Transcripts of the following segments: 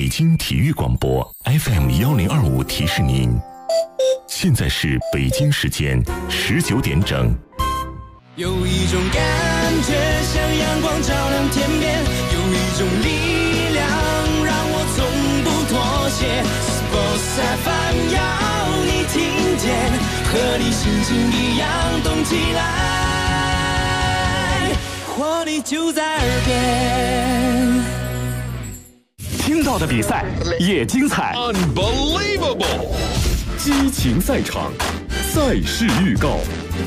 北京体育广播 FM1025提示您，现在是北京时间19点整。 有一种感觉像阳光照亮天边，有一种力量让我从不妥协。Sports FM 要你听见，和你心情一样动起来，活力就在耳边。 听到的比赛也精彩 Unbelievable 激情赛场，赛事预告。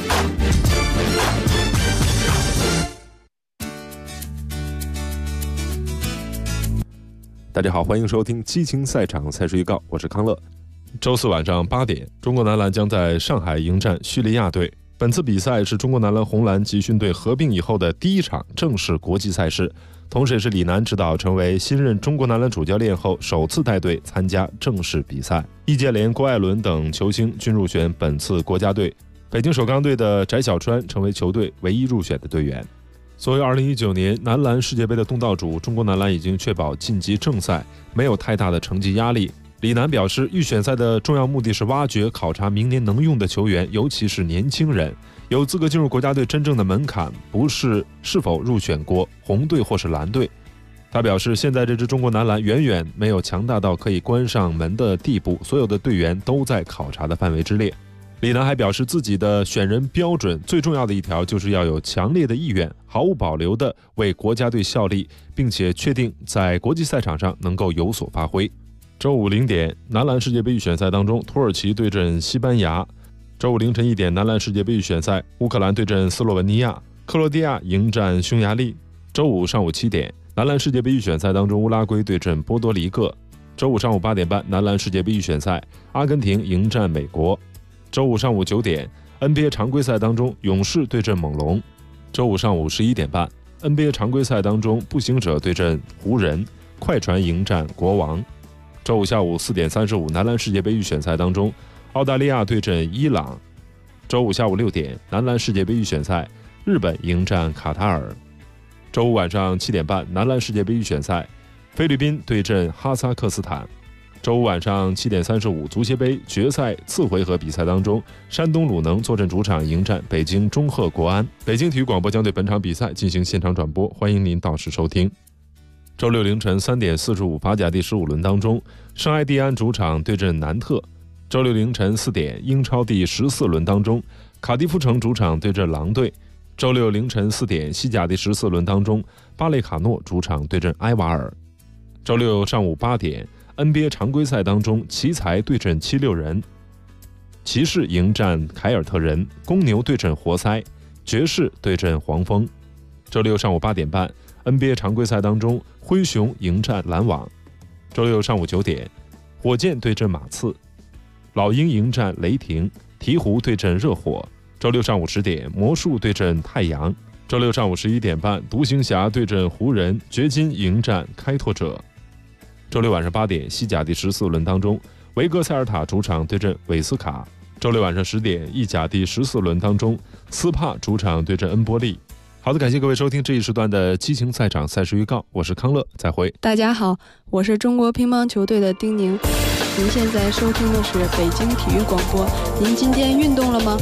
大家好，欢迎收听激情赛场赛事预告，我是康乐。周四晚上8点，中国男篮将在上海迎战叙利亚队。本次比赛是中国男篮红蓝集训队合并以后的第一场正式国际赛事，同时也是李楠指导成为新任中国男篮主教练后首次带队参加正式比赛。易建联、郭艾伦等球星均入选本次国家队，北京首钢队的翟小川成为球队唯一入选的队员。作为2019年男篮世界杯的东道主，中国男篮已经确保晋级正赛，没有太大的成绩压力。李楠表示，预选赛的重要目的是挖掘考察明年能用的球员，尤其是年轻人。有资格进入国家队真正的门槛不是是否入选过红队或是蓝队。他表示，现在这支中国男篮远远没有强大到可以关上门的地步，所有的队员都在考察的范围之列。李楠还表示，自己的选人标准最重要的一条就是要有强烈的意愿，毫无保留地为国家队效力，并且确定在国际赛场上能够有所发挥。周五0点，男篮世界杯预选赛当中，土耳其对阵西班牙。周五凌晨1点，男篮世界杯预选赛，乌克兰对阵斯洛文尼亚，克罗地亚迎战匈牙利。周五上午7点，男篮世界杯预选赛当中，乌拉圭对阵波多黎各。周五上午8点半，男篮世界杯预选赛，阿根廷迎战美国。周五上午9点 NBA 常规赛当中，勇士对阵猛龙。周五上午11点半 NBA 常规赛当中，步行者对阵湖人，快船迎战国王。周五下午4点35，男篮世界杯预选赛当中，澳大利亚对阵伊朗。周五下午6点，男篮世界杯预选赛，日本迎战卡塔尔。周五晚上7点半，男篮世界杯预选赛，菲律宾对阵哈萨克斯坦。周五晚上7点35，足协杯决赛次回合比赛当中，山东鲁能坐镇主场迎战北京中赫国安。北京体育广播将对本场比赛进行现场转播，欢迎您到时收听。周六凌晨3点45，法甲第15轮当中，圣埃蒂安主场对阵南特。周六凌晨4点，英超第14轮当中，卡迪夫城主场对阵狼队。周六凌晨4点，西甲第14轮当中，巴列卡诺主场对阵埃瓦尔。周六上午8点，NBA 常规赛当中，奇才对阵76人，骑士迎战凯尔特人，公牛对阵活塞，爵士对阵黄蜂。周六上午8点半，NBA 常规赛当中，灰熊迎战篮网。周六上午9点，火箭对阵马刺，老鹰迎战雷霆，鹈鹕对阵热火。周六上午10点，魔术对阵太阳。周六上午11点半，独行侠对阵湖人，掘金迎战开拓者。周六晚上8点，西甲第14轮当中，维格塞尔塔主场对阵韦斯卡。周六晚上10点，意甲第14轮当中，斯帕主场对阵恩波利。好的，感谢各位收听这一时段的激情赛场赛事预告，我是康乐，再会。 大家好，我是中国乒乓球队的丁宁。您现在收听的是北京体育广播，您今天运动了吗？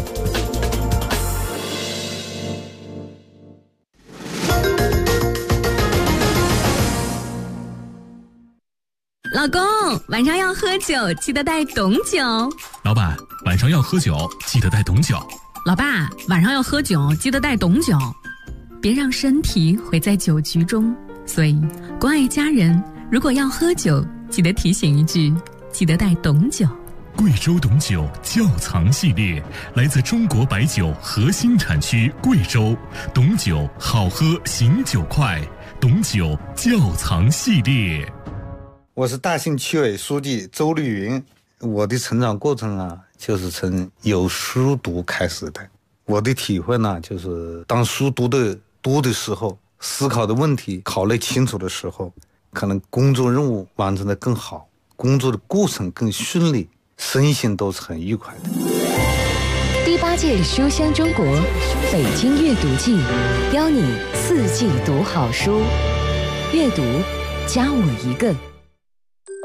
老公，晚上要喝酒，记得带懂酒。 老板，晚上要喝酒，记得带懂酒。 老爸，晚上要喝酒，记得带懂酒。别让身体毁在酒局中。所以，关爱家人，如果要喝酒，记得提醒一句，记得带懂酒。 贵州懂酒窖藏系列，来自中国白酒核心产区贵州，懂酒好喝，醒酒快，懂酒窖藏系列。 我是大兴区委书记周绿云。我的成长过程啊，就是从有书读开始的。我的体会呢，就是当书读的多的时候，思考的问题考虑清楚的时候，可能工作任务完成的更好，工作的过程更顺利，身心都是很愉快的。 第8届书香中国北京阅读季，邀你4季读好书，阅读加我一个。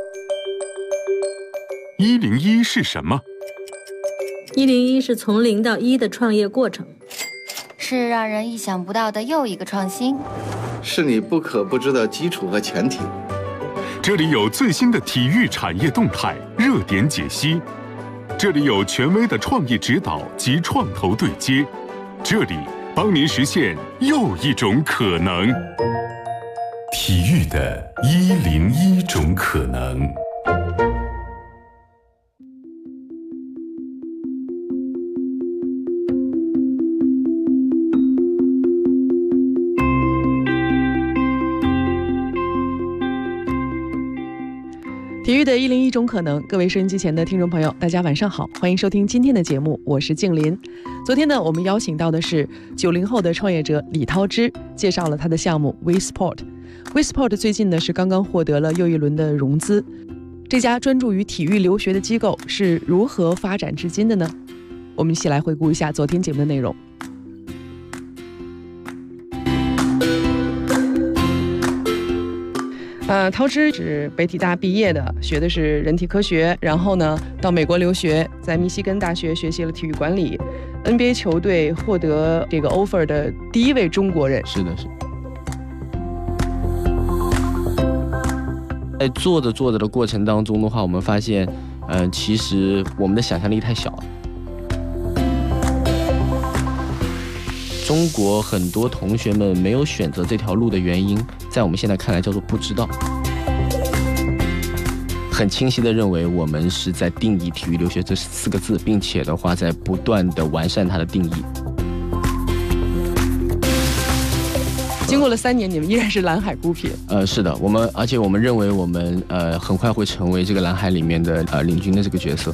101是什么 ？101是从0到1的创业过程， 是让人意想不到的又一个创新， 是你不可不知的基础和前提。 这里有最新的体育产业动态、热点解析，这里有权威的创意指导及创投对接，这里帮您实现又一种可能。 体育的101种可能。 体育的101种可能，各位收音机前的听众朋友，大家晚上好，欢迎收听今天的节目，我是静林。昨天呢，我们邀请到的是90后的创业者李涛之，介绍了他的项目 WeSport。WeSport 最近呢是刚刚获得了又一轮的融资。这家专注于体育留学的机构是如何发展至今的呢？我们一起来回顾一下昨天节目的内容。涛之是北体大毕业的，学的是人体科学，然后呢到美国留学，在密西根大学学习了体育管理。NBA 球队获得这个 offer 的第一位中国人。 是的，是。在做着的过程当中的话，我们发现，其实我们的想象力太小了。中国很多同学们没有选择这条路的原因，在我们现在看来叫做不知道。很清晰地认为我们是在定义体育留学这4个字，并且的话在不断地完善它的定义。 经过了3年，你们依然是蓝海孤品。 是的，而且我们认为我们很快会成为这个蓝海里面的领军的这个角色。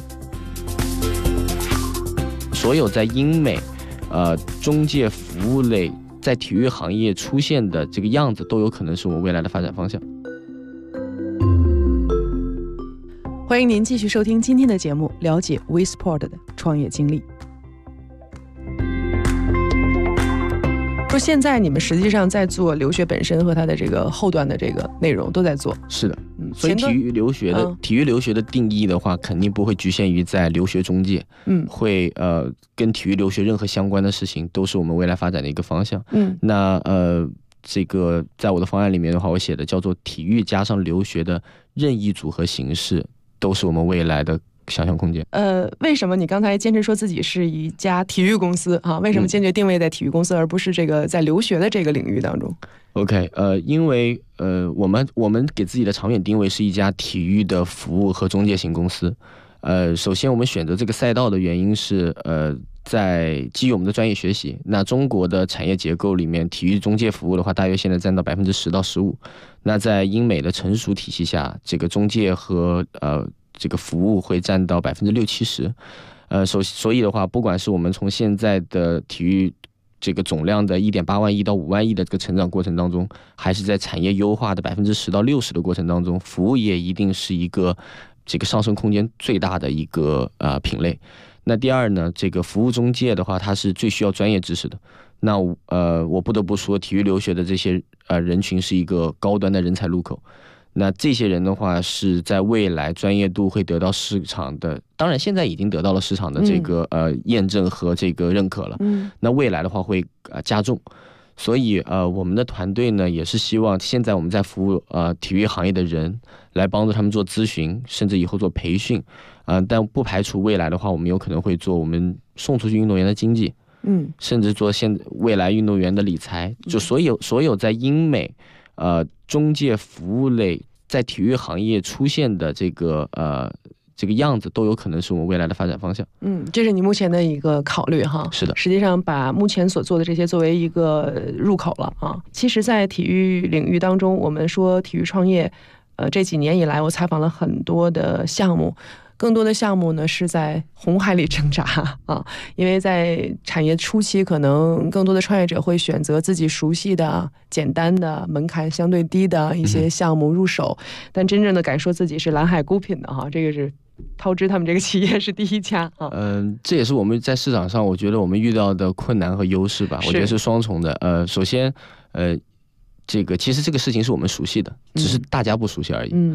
所有在英美中介服务类在体育行业出现的这个样子，都有可能是我们未来的发展方向。 欢迎您继续收听今天的节目，了解 WeSport 的创业经历。说现在你们实际上在做留学本身和它的这个后端的这个内容都在做。 是的，所以体育留学的定义的话，肯定不会局限于在留学中介，会跟体育留学任何相关的事情都是我们未来发展的一个方向。那这个在我的方案里面的话，我写的叫做体育加上留学的任意组合形式，都是我们未来的想象空间。 为什么你刚才坚持说自己是一家体育公司啊？为什么坚决定位在体育公司，而不是这个在留学的这个领域当中 ？OK， 因为我们给自己的长远定位是一家体育的服务和中介型公司。首先我们选择这个赛道的原因是在基于我们的专业学习。那中国的产业结构里面，体育中介服务的话，大约现在占到10%到15%。那在英美的成熟体系下，这个中介和这个服务会占到60-70%。所以的话，不管是我们从现在的体育这个总量的1.8万亿到5万亿的这个成长过程当中，还是在产业优化的10%到60%的过程当中，服务业一定是一个这个上升空间最大的一个品类。那第二呢，这个服务中介的话，它是最需要专业知识的。那我不得不说，体育留学的这些人群是一个高端的人才入口。那这些人的话，是在未来专业度会得到市场的，当然现在已经得到了市场的这个验证和这个认可了。那未来的话会加重。所以我们的团队呢，也是希望现在我们在服务体育行业的人，来帮助他们做咨询，甚至以后做培训。但不排除未来的话，我们有可能会做我们送出去运动员的经济，甚至做未来运动员的理财。就所有在英美中介服务类在体育行业出现的这个样子，都有可能是我们未来的发展方向。 这是你目前的一个考虑哈。 是的， 实际上把目前所做的这些作为一个入口了啊。其实，在体育领域当中，我们说体育创业，这几年以来，我采访了很多的项目。更多的项目呢是在红海里挣扎啊，因为在产业初期，可能更多的创业者会选择自己熟悉的、简单的、门槛相对低的一些项目入手，但真正的敢说自己是蓝海孤品的哈，这个是涛之他们这个企业是第一家啊。 这也是我们在市场上，我觉得我们遇到的困难和优势吧，我觉得是双重的。首先，其实这个事情是我们熟悉的，只是大家不熟悉而已。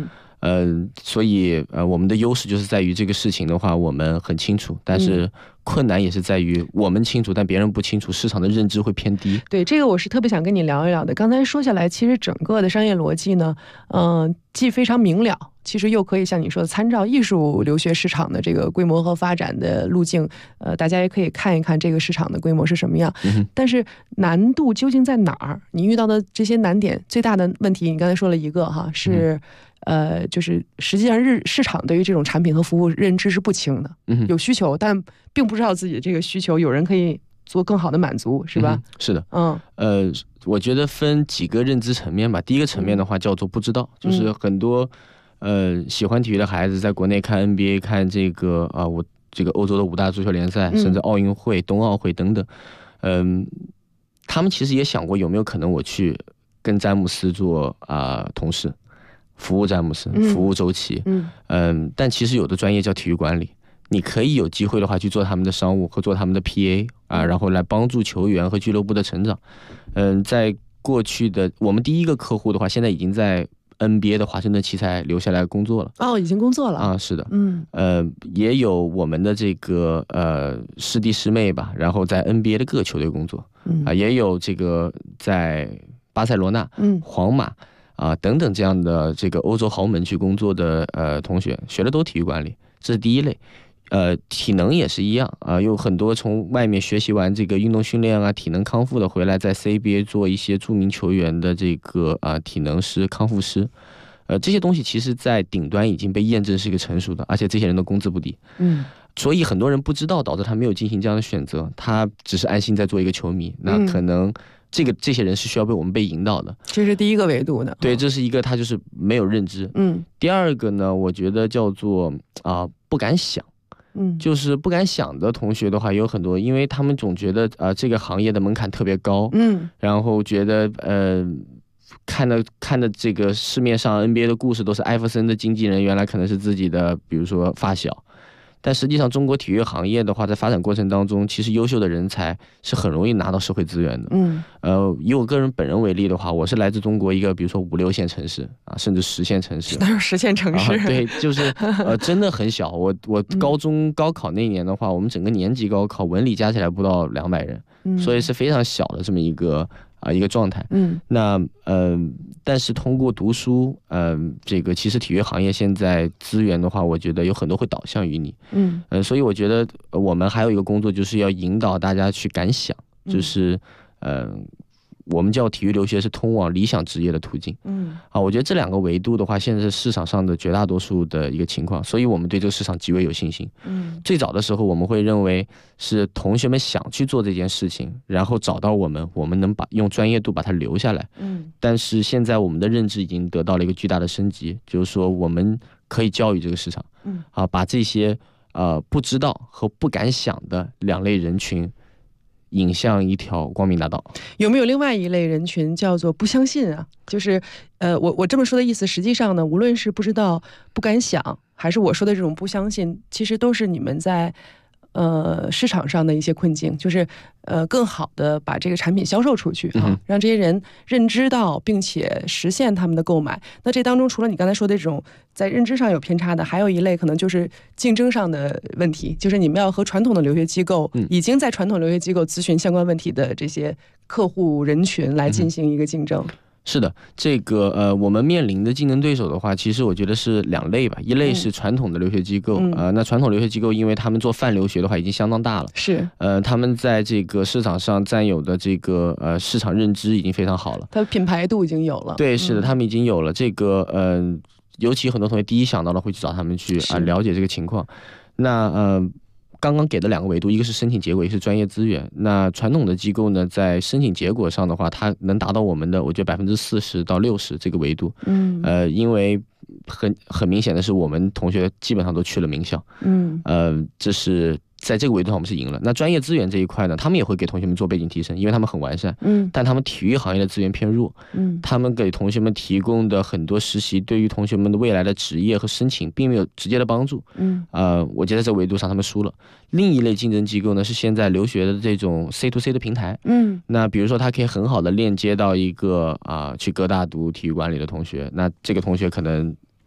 所以我们的优势就是在于这个事情的话，我们很清楚，但是困难也是在于我们清楚，但别人不清楚，市场的认知会偏低。 对，这个我是特别想跟你聊一聊的。刚才说下来，其实整个的商业逻辑呢，既非常明了，其实又可以像你说的，参照艺术留学市场的这个规模和发展的路径，大家也可以看一看这个市场的规模是什么样。但是难度究竟在哪儿？你遇到的这些难点，最大的问题，你刚才说了一个哈，是。就是实际上市场对于这种产品和服务认知是不清的，有需求，但并不知道自己的这个需求有人可以做更好的满足，是吧？ 是的，我觉得分几个认知层面吧。第一个层面的话叫做不知道，就是很多喜欢体育的孩子在国内看 NBA， 看这个我这个欧洲的5大足球联赛，甚至奥运会、冬奥会等等，他们其实也想过有没有可能我去跟詹姆斯做同事。服务詹姆斯，服务周琦，但其实有的专业叫体育管理，你可以有机会的话去做他们的商务和做他们的 PA 然后来帮助球员和俱乐部的成长。在过去的我们第一个客户的话，现在已经在 NBA 的华盛顿奇才留下来工作了。 已经工作了是的，也有我们的这个师弟师妹吧，然后在 NBA 的各个球队工作，也有这个在巴塞罗那、皇马。等等这样的这个欧洲豪门去工作的同学，学的都体育管理，这是第一类。体能也是一样有很多从外面学习完这个运动训练体能康复的回来，在 CBA 做一些著名球员的这个体能师、康复师。这些东西其实在顶端已经被验证是一个成熟的，而且这些人的工资不低。所以很多人不知道，导致他没有进行这样的选择，他只是安心在做一个球迷。那可能这些人是需要我们被引导的， 这是第一个维度的。 对，这是一个他就是没有认知。第二个呢，我觉得叫做不敢想。就是不敢想的同学的话有很多，因为他们总觉得这个行业的门槛特别高，然后觉得看的这个市面上 NBA 的故事都是艾弗森的经纪人原来可能是自己的比如说发小，但实际上中国体育行业的话在发展过程当中，其实优秀的人才是很容易拿到社会资源的。以我个人本人为例的话，我是来自中国一个比如说5、6线城市甚至10线城市。 哪有10线城市？ 对，就是真的很小。我高中高考那年的话，我们整个年级高考文理加起来不到200人，所以是非常小的这么一个状态。那但是通过读书，这个其实体育行业现在资源的话，我觉得有很多会导向于你。所以我觉得我们还有一个工作，就是要引导大家去敢想，就是我们叫体育留学是通往理想职业的途径。我觉得这2个维度的话，现在是市场上的绝大多数的一个情况，所以我们对这个市场极为有信心。最早的时候我们会认为是同学们想去做这件事情，然后找到我们能用专业度把它留下来。但是现在我们的认知已经得到了一个巨大的升级，就是说我们可以教育这个市场，把这些不知道和不敢想的2类人群引向一条光明大道。 有没有另外一类人群叫做不相信啊？就是我这么说的意思，实际上呢，无论是不知道、不敢想，还是我说的这种不相信，其实都是你们在市场上的一些困境，就是更好的把这个产品销售出去让这些人认知到并且实现他们的购买。那这当中除了你刚才说的这种在认知上有偏差的，还有一类可能就是竞争上的问题，就是你们要和传统的留学机构，已经在传统留学机构咨询相关问题的这些客户人群来进行一个竞争。 是的，这个我们面临的竞争对手的话，其实我觉得是2类吧。一类是传统的留学机构，那传统留学机构因为他们做泛留学的话已经相当大了， 是他们在这个市场上占有的这个市场认知已经非常好了， 它的品牌度已经有了。 对，是的，他们已经有了这个尤其很多同学第一想到的会去找他们去了解这个情况。那刚刚给的2个维度，一个是申请结果，一个是专业资源。那传统的机构呢，在申请结果上的话，它能达到我们的，我觉得40%到60%这个维度。因为很明显的是，我们同学基本上都去了名校。这是在这个维度上我们是赢了。那专业资源这一块呢，他们也会给同学们做背景提升，因为他们很完善。但他们体育行业的资源偏弱。他们给同学们提供的很多实习，对于同学们的未来的职业和申请并没有直接的帮助。我觉得在这个维度上他们输了。另一类竞争机构呢，是现在留学的这种 C to C 的平台。那比如说他可以很好的链接到一个去哥大读体育管理的同学，那这个同学可能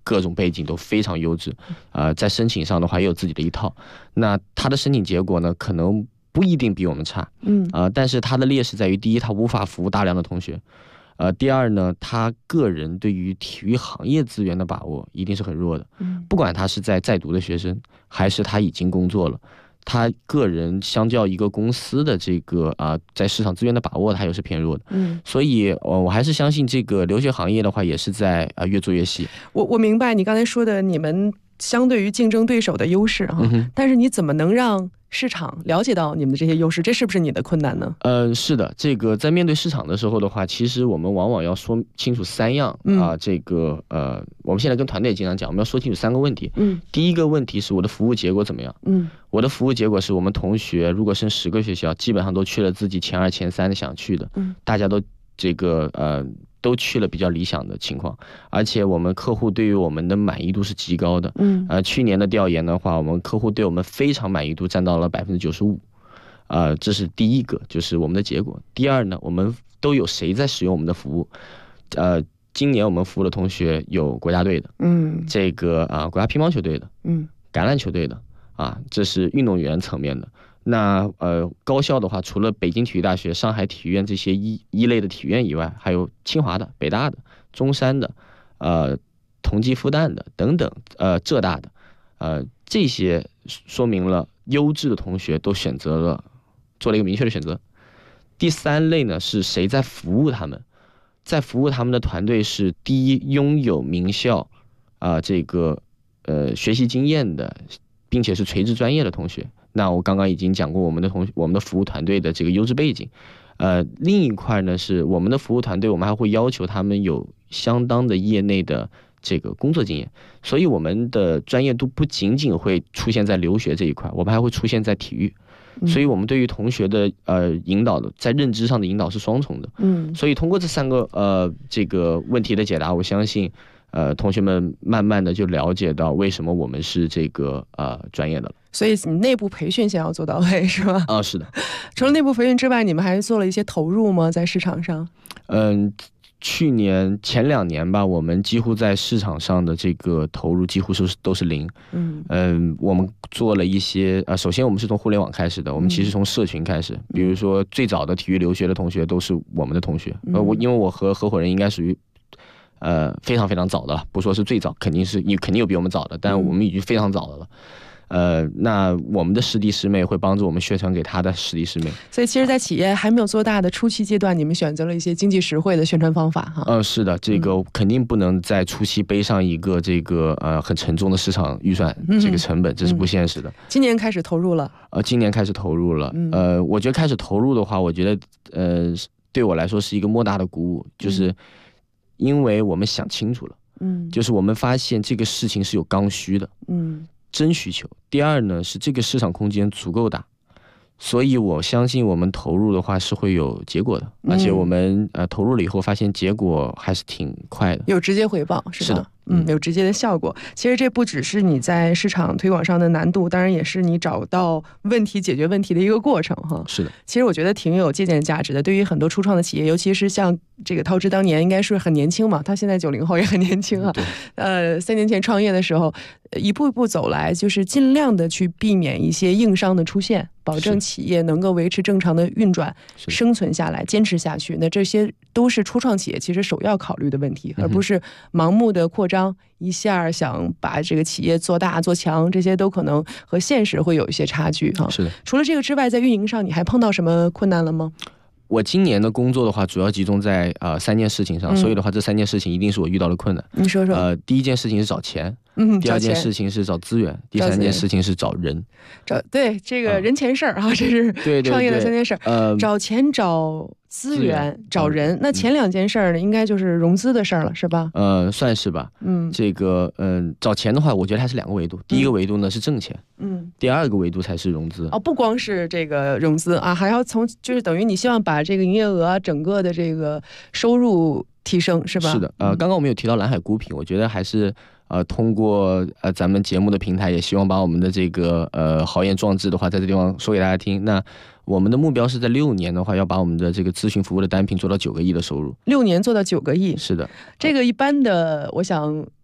各种背景都非常优质，在申请上的话也有自己的一套。那他的申请结果呢，可能不一定比我们差，但是他的劣势在于，第一，他无法服务大量的同学，第二呢，他个人对于体育行业资源的把握一定是很弱的，不管他是在读的学生，还是他已经工作了。他个人相较一个公司的这个在市场资源的把握，他也是偏弱的。所以我还是相信这个留学行业的话，也是在越做越细。 我明白你刚才说的，你们相对于竞争对手的优势哈，但是你怎么能让市场了解到你们的这些优势？这是不是你的困难呢？ 是的，这个在面对市场的时候的话，其实我们往往要说清楚3样这个我们现在跟团队也经常讲，我们要说清楚3个问题。第一个问题是我的服务结果怎么样？我的服务结果是我们同学如果升10个学校，基本上都去了自己前2、前3的想去的，大家都这个都去了比较理想的情况，而且我们客户对于我们的满意度是极高的。去年的调研的话，我们客户对我们非常满意度占到了95%。这是第一个，就是我们的结果。第二呢，我们都有谁在使用我们的服务？今年我们服务的同学有国家队的，这个国家乒乓球队的，橄榄球队的，这是运动员层面的。那高校的话，除了北京体育大学、上海体育院这些一类的体院以外，还有清华的、北大的、中山的、同济复旦的等等，浙大的，这些说明了优质的同学都做了一个明确的选择。第3类呢，是谁在服务他们？在服务他们的团队是第一，拥有名校这个学习经验的，并且是垂直专业的同学。那我刚刚已经讲过我们的服务团队的这个优质背景。另一块呢，是我们的服务团队，我们还会要求他们有相当的业内的这个工作经验，所以我们的专业度不仅仅会出现在留学这一块，我们还会出现在体育。所以我们对于同学的引导的，在认知上的引导是双重的。所以通过这3个这个问题的解答，我相信同学们慢慢的就了解到为什么我们是这个专业的了。 所以你内部培训先要做到位，是吧？ 是的。 除了内部培训之外，你们还做了一些投入吗？在市场上？ 去年前2年吧，我们几乎在市场上的这个投入几乎都是0。我们做了一些首先我们是从互联网开始的，我们其实从社群开始，比如说最早的体育留学的同学都是我们的同学。因为我和合伙人应该属于非常非常早的了，不说是最早，肯定有比我们早的，但我们已经非常早的了。那我们的师弟师妹会帮助我们宣传给他的师弟师妹。 所以其实在企业还没有做大的初期阶段，你们选择了一些经济实惠的宣传方法哈。 是的，这个肯定不能在初期背上一个这个很沉重的市场预算这个成本，这是不现实的。 今年开始投入了。 今年开始投入了。我觉得开始投入的话，我觉得对我来说是一个莫大的鼓舞，就是因为我们想清楚了，就是我们发现这个事情是有刚需的，真需求。第二呢，是这个市场空间足够大，所以我相信我们投入的话是会有结果的，而且我们投入了以后发现结果还是挺快的， 有直接回报，是吧？ 是的。 有直接的效果。其实这不只是你在市场推广上的难度，当然也是你找到问题、解决问题的一个过程哈。 是的， 其实我觉得挺有借鉴价值的。对于很多初创的企业，尤其是像这个涛之当年应该是很年轻嘛，他现在90后也很年轻啊。3年前创业的时候，一步一步走来，就是尽量的去避免一些硬伤的出现，保证企业能够维持正常的运转、生存下来、坚持下去。那这些都是初创企业其实首要考虑的问题，而不是盲目的扩张，一下想把这个企业做大做强，这些都可能和现实会有一些差距哈。 是的。 除了这个之外，在运营上你还碰到什么困难了吗？ 我今年的工作的话，主要集中在3件事情上，所以的话，这3件事情一定是我遇到的困难。 你说说。 第一件事情是找钱，第二件事情是找资源，第3件事情是找人。 对这个人钱事儿啊，这是创业的3件事。找钱、找资源、找人。那前2件事儿呢，应该就是融资的事儿了，是吧？ 算是吧。这个找钱的话，我觉得还是2个维度。第一个维度呢是挣钱，第2个维度才是融资。 不光是这个融资啊，还要就是等于你希望把这个营业额、整个的这个收入提升，是吧？ 是的。刚刚我们有提到蓝海孤品，我觉得还是通过咱们节目的平台，也希望把我们的这个豪言壮志的话，在这地方说给大家听。那我们的目标是在6年的话，要把我们的这个咨询服务的单品做到9个亿的收入。 6年做到9个亿， 是的。 这个一般的，我想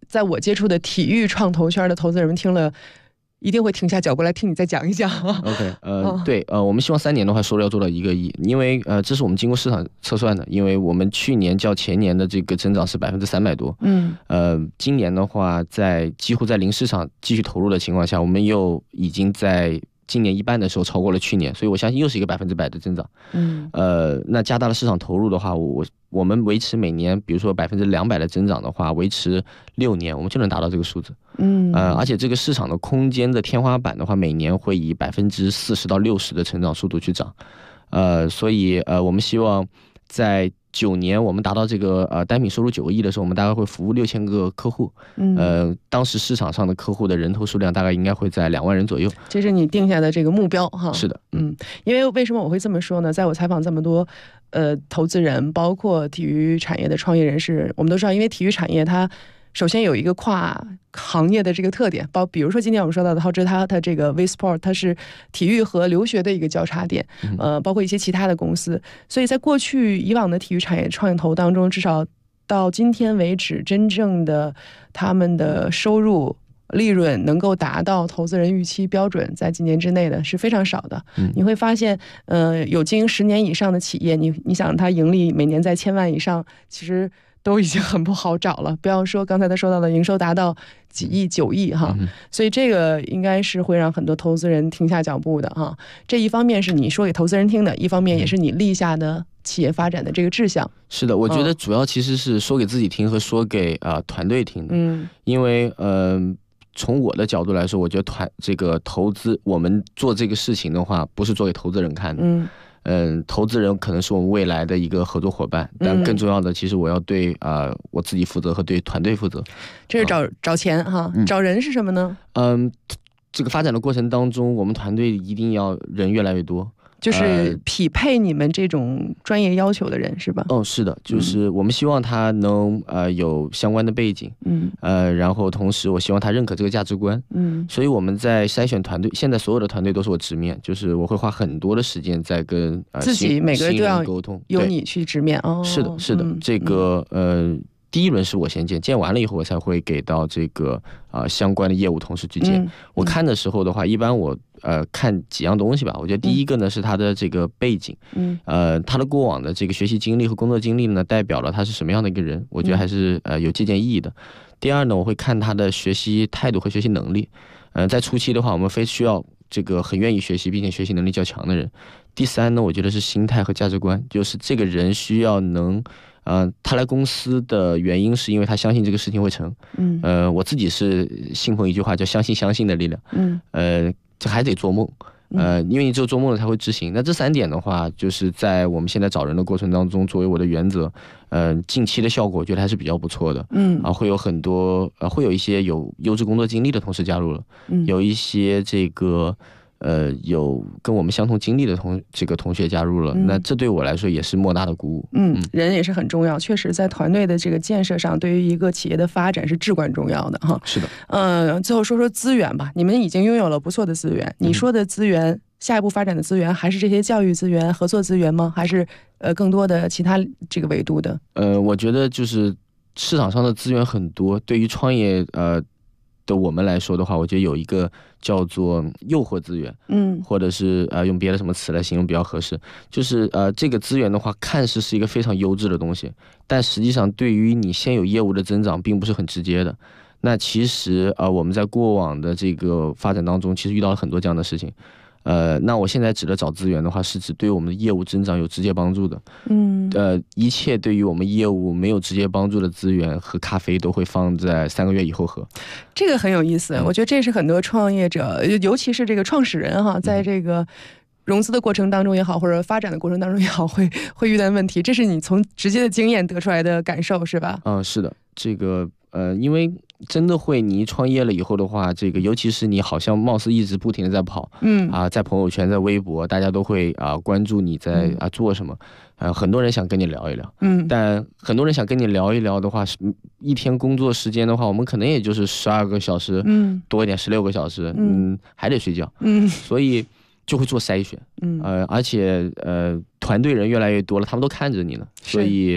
在我接触的体育创投圈的投资人们听了，一定会停下脚步来听你再讲一讲。 OK， 对，我们希望3年的话收入要做到1个亿，因为这是我们经过市场测算的，因为我们去年较前年的这个增长是300%多，今年的话几乎在零市场继续投入的情况下，我们又已经在今年一半的时候超过了去年，所以我相信又是一个100%的增长。那加大了市场投入的话，我们维持每年比如说200%的增长的话，维持6年，我们就能达到这个数字。而且这个市场的空间的天花板的话，每年会以40%到60%的成长速度去涨。所以我们希望在9年我们达到这个单品收入9个亿的时候，我们大概会服务6000个客户。当时市场上的客户的人头数量大概应该会在2万人左右。 这是你定下的这个目标哈。 是的， 因为为什么我会这么说呢？在我采访这么多投资人，包括体育产业的创业人士，我们都知道，因为体育产业它首先有一个跨行业的这个特点，比如说今天我们说到的浩之，它这个 V-Sport 它是体育和留学的一个交叉点，包括一些其他的公司，所以在过去以往的体育产业创投当中，至少到今天为止，真正的他们的收入利润能够达到投资人预期标准，在几年之内的是非常少的。你会发现，有经营10年以上的企业，你想它盈利每年在1000万以上，其实都已经很不好找了，不要说刚才他说到的营收达到几亿9亿哈，所以这个应该是会让很多投资人停下脚步的哈。这一方面是你说给投资人听的，一方面也是你立下的企业发展的这个志向。 是的，我觉得主要其实是说给自己听和说给团队听的。因为从我的角度来说，我觉得这个投资我们做这个事情的话，不是做给投资人看的。投资人可能是我们未来的一个合作伙伴，但更重要的，其实我要对我自己负责和对团队负责。 这是找钱哈，找人是什么呢？ 这个发展的过程当中，我们团队一定要人越来越多。 就是匹配你们这种专业要求的人是吧？ 是的，就是我们希望他能有相关的背景，然后同时我希望他认可这个价值观，所以我们在筛选团队，现在所有的团队都是我直面，就是我会花很多的时间在跟自己每个人都要沟通， 由你去直面。 是的，是的，这个第一轮是我先见完了以后，我才会给到这个相关的业务同事去见。我看的时候的话，一般我看几样东西吧。我觉得第一个呢是他的这个背景，他的过往的这个学习经历和工作经历呢，代表了他是什么样的一个人，我觉得还是有借鉴意义的。第二呢，我会看他的学习态度和学习能力。在初期的话，我们非需要这个很愿意学习并且学习能力较强的人。第三呢，我觉得是心态和价值观，就是这个人需要能。他来公司的原因是因为他相信这个事情会成。我自己是信奉一句话叫相信的力量。这还得做梦。因为你只有做梦了才会执行。那这3点的话，就是在我们现在找人的过程当中，作为我的原则。近期的效果我觉得还是比较不错的。会有很多会有一些有优质工作经历的同事加入了，有一些这个。有跟我们相同经历的同学加入了，那这对我来说也是莫大的鼓舞。 人也是很重要，确实在团队的这个建设上，对于一个企业的发展是至关重要的哈。 是的。 最后说说资源吧，你们已经拥有了不错的资源。你说的资源，下一步发展的资源，还是这些教育资源、合作资源吗？还是更多的其他这个维度的？ 我觉得就是市场上的资源很多，对于创业的我们来说的话，我觉得有一个叫做诱惑资源，或者是用别的什么词来形容比较合适，就是这个资源的话，看似是一个非常优质的东西，但实际上对于你现有业务的增长并不是很直接的。那其实我们在过往的这个发展当中，其实遇到了很多这样的事情。那我现在指的找资源的话，是指对我们的业务增长有直接帮助的。一切对于我们业务没有直接帮助的资源和咖啡都会放在3个月以后喝。 这个很有意思，我觉得这是很多创业者，尤其是这个创始人哈，在这个融资的过程当中也好，或者发展的过程当中也好，会遇到问题。这是你从直接的经验得出来的感受是吧？ 是的，这个因为真的会，你创业了以后的话，这个尤其是你好像貌似一直不停的在跑，在朋友圈、在微博，大家都会关注你在做什么，很多人想跟你聊一聊，但很多人想跟你聊一聊的话，一天工作时间的话，我们可能也就是12个小时，多一点16个小时，还得睡觉，所以就会做筛选，而且团队人越来越多了，他们都看着你了，所以。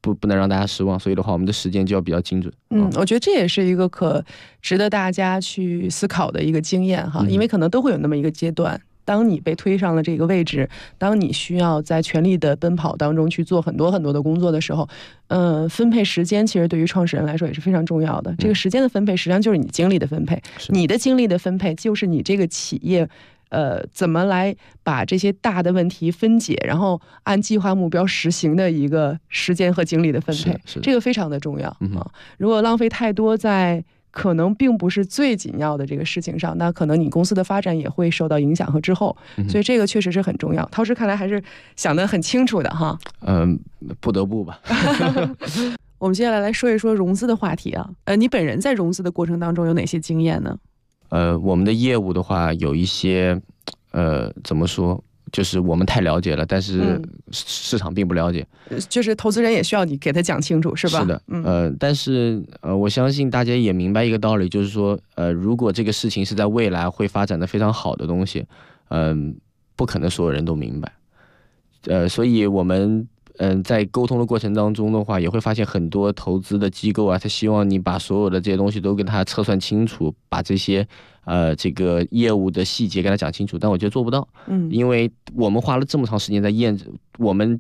不能让大家失望，所以的话，我们的时间就要比较精准。 我觉得这也是一个可值得大家去思考的一个经验哈，因为可能都会有那么一个阶段。当你被推上了这个位置，当你需要在全力的奔跑当中去做很多很多的工作的时候，分配时间其实对于创始人来说也是非常重要的。这个时间的分配实际上就是你精力的分配，你的精力的分配就是你这个企业怎么来把这些大的问题分解，然后按计划目标实行的一个时间和精力的分配，这个非常的重要啊。如果浪费太多在可能并不是最紧要的这个事情上，那可能你公司的发展也会受到影响和滞后，所以这个确实是很重要。陶师看来还是想得很清楚的哈。 不得不吧。 我们接下来说一说融资的话题啊。你本人在融资的过程当中有哪些经验呢？ 我们的业务的话有一些怎么说？就是我们太了解了，但是市场并不了解， 就是投资人也需要你给他讲清楚，是吧？ 是的，但是我相信大家也明白一个道理，就是说，如果这个事情是在未来会发展的非常好的东西，不可能所有人都明白，所以我们在沟通的过程当中的话，也会发现很多投资的机构啊，他希望你把所有的这些东西都跟他测算清楚，把这些这个业务的细节跟他讲清楚，但我觉得做不到，因为我们花了这么长时间在验证，我们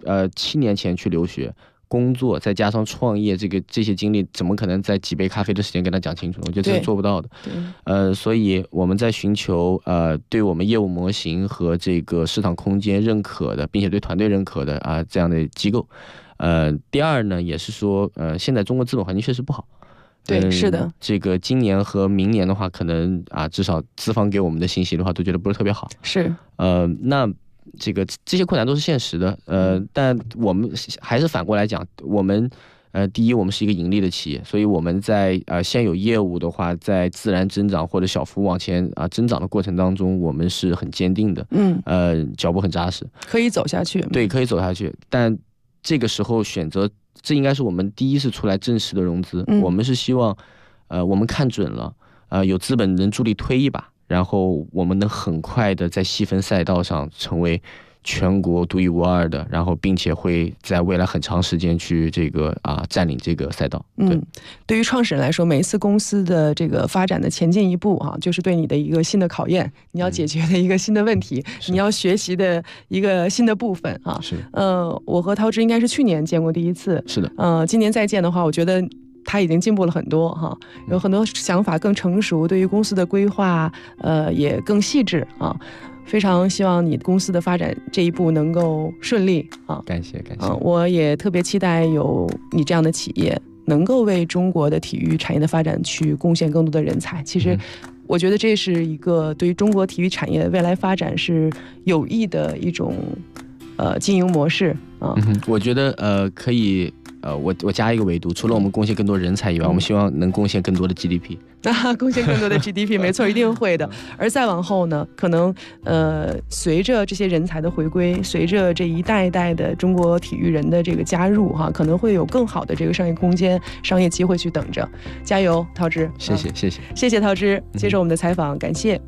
7年前去留学工作，再加上创业这些经历，怎么可能在几杯咖啡的时间跟他讲清楚呢？我觉得这是做不到的。所以我们在寻求对我们业务模型和这个市场空间认可的，并且对团队认可的这样的机构。第二呢，也是说现在中国资本环境确实不好。 对，是的。 这个今年和明年的话，可能至少资方给我们的信息的话，都觉得不是特别好。 是。 那这些困难都是现实的。但我们还是反过来讲，我们第一，我们是一个盈利的企业，所以我们在现有业务的话，在自然增长或者小幅往前增长的过程当中，我们是很坚定的，脚步很扎实， 可以走下去。 对，可以走下去。但这个时候选择，这应该是我们第一次出来正式的融资。我们是希望，我们看准了，有资本能助力推一把，然后我们能很快的在细分赛道上成为全国独一无二的，然后并且会在未来很长时间去占领这个赛道。 对于创始人来说，每一次公司的这个发展的前进一步就是对你的一个新的考验，你要解决的一个新的问题，你要学习的一个新的部分啊。 是。 我和陶之应该是去年见过第一次。 是的。 今年再见的话，我觉得他已经进步了很多哈，有很多想法更成熟，对于公司的规划也更细致啊。非常希望你公司的发展这一步能够顺利啊！ 感谢。 我也特别期待有你这样的企业能够为中国的体育产业的发展去贡献更多的人才。其实我觉得这是一个对于中国体育产业未来发展是有益的一种经营模式啊。 我觉得可以我加一个维度，除了我们贡献更多人才以外，我们希望能贡献更多的 GDP。 贡献更多的 GDP， 没错，一定会的。而再往后呢，可能随着这些人才的回归，随着这一代一代的中国体育人的这个加入可能会有更好的这个商业空间、商业机会去等着。加油，陶之！ 谢谢陶之，接受我们的采访，感谢。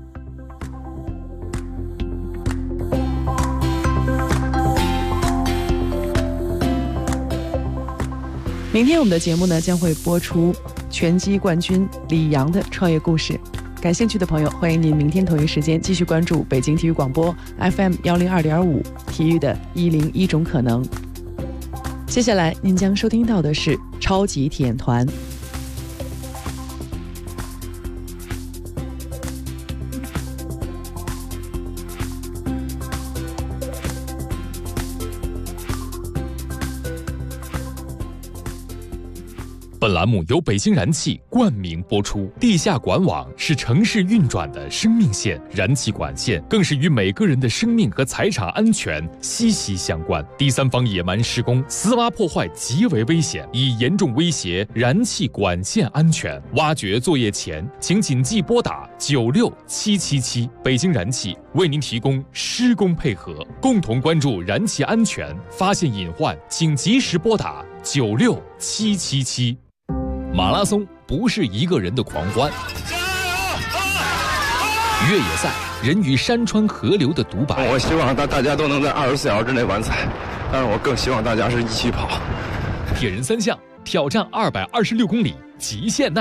明天我们的节目呢将会播出拳击冠军李阳的创业故事。感兴趣的朋友，欢迎您明天同一时间继续关注北京体育广播 FM 102.5体育的101种可能。接下来您将收听到的是超级体验团。 本栏目由北京燃气冠名播出。地下管网是城市运转的生命线，燃气管线更是与每个人的生命和财产安全息息相关。第三方野蛮施工、私挖破坏极为危险，已严重威胁燃气管线安全。挖掘作业前，请谨记拨打96777。北京燃气为您提供施工配合，共同关注燃气安全，发现隐患，请及时拨打96777。马拉松不是一个人的狂欢，越野赛人与山川河流的独白。 我希望大家都能在24小时之内完赛。 但是我更希望大家是一起跑。 铁人三项挑战226公里极限耐